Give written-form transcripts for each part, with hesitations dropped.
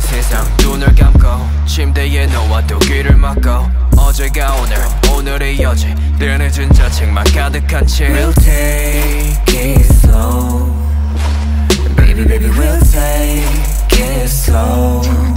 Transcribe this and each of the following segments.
세상 눈을 감고 침대에 누워도 귀를 막고 어제가 오늘 오늘의 여지 늘 늦은 자책만 가득한 채 We'll take it slow Baby baby we'll take it slow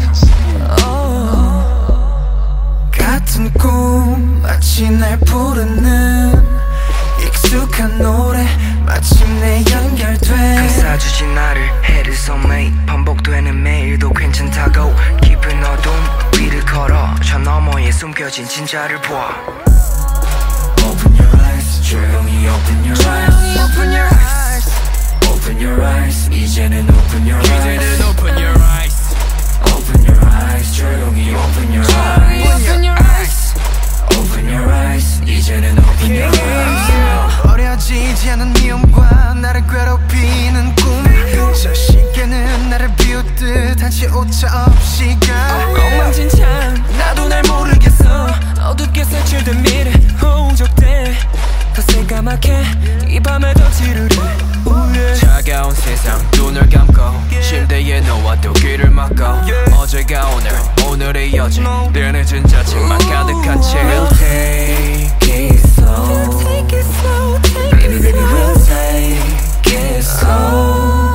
같은 꿈 마치 날 부르는 익숙한 노래 마침내 연결돼 감싸주지 나를 해를 섬에 반복되는 매일도 괜찮다고 깊은 어둠 위를 걸어 저 너머에 숨겨진 진짜를 봐 Open your eyes 조용히 open your eyes Open your eyes Open your eyes 이제는 open your eyes 이제는 open your eyes Open your eyes 조용히 open your eyes Open your eyes Open your eyes 이제는 open your eyes 어려지지 않은 미움과 나를 괴롭히는 꿈 저 시계는 나를 비웃듯 한치 오차 없이 가 엉망진창 나도 날 모르겠어 어둡게 색칠된 미래 호적돼 더 새까맣게 이 밤에 더 지르르 차가운 세상 눈을 감고 침대에 누워도 귀를 막고 어제가 오늘 오늘의 여지 늘 늦은 자책만 가득한 채 We'll take it slow Baby baby we'll take it slow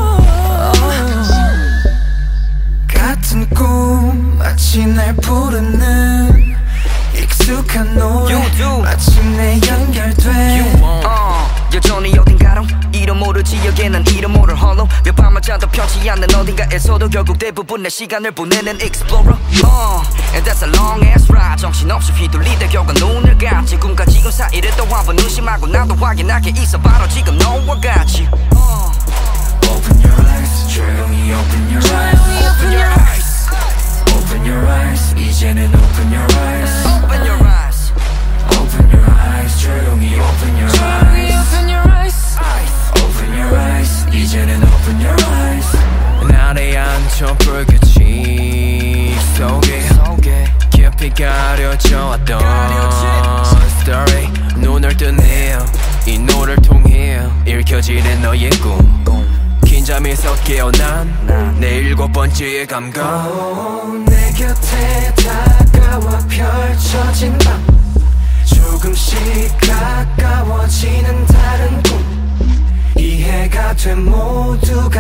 같은 꿈 마치 날 부르는 익숙한 노래 마침내 연결돼 여전히 어딘가로 이름 모를 지역에 난 이름 모를 홀로 몇 밤을 자도 편치 않는 어딘가에서도 결국 대부분 내 시간을 보내는 explorer And that's a long ass ride 정신없이 휘둘리다 결국 눈을 감지 꿈과 지금 사이를 또 한번 의심하고 나도 확인하게 있어 바로 지금 너와 같이 Open your eyes 조용히 open your eyes Open your eyes Open your eyes 이제는 open your eyes Open your eyes Open your eyes 조용히 open your eyes Open your eyes Open your eyes 이제는 open your eyes 나를 안쳐 불빛이 속에 깊이 가려져 왔던 story 눈을 뜨네 이 노래를 통해 읽혀지는 너의 꿈 긴 잠에서 깨어난 내 7번째의 감각 내 곁에 다가와 펼쳐진 밤 조금씩 가까워지는 다른 꿈 이해가 돼 모두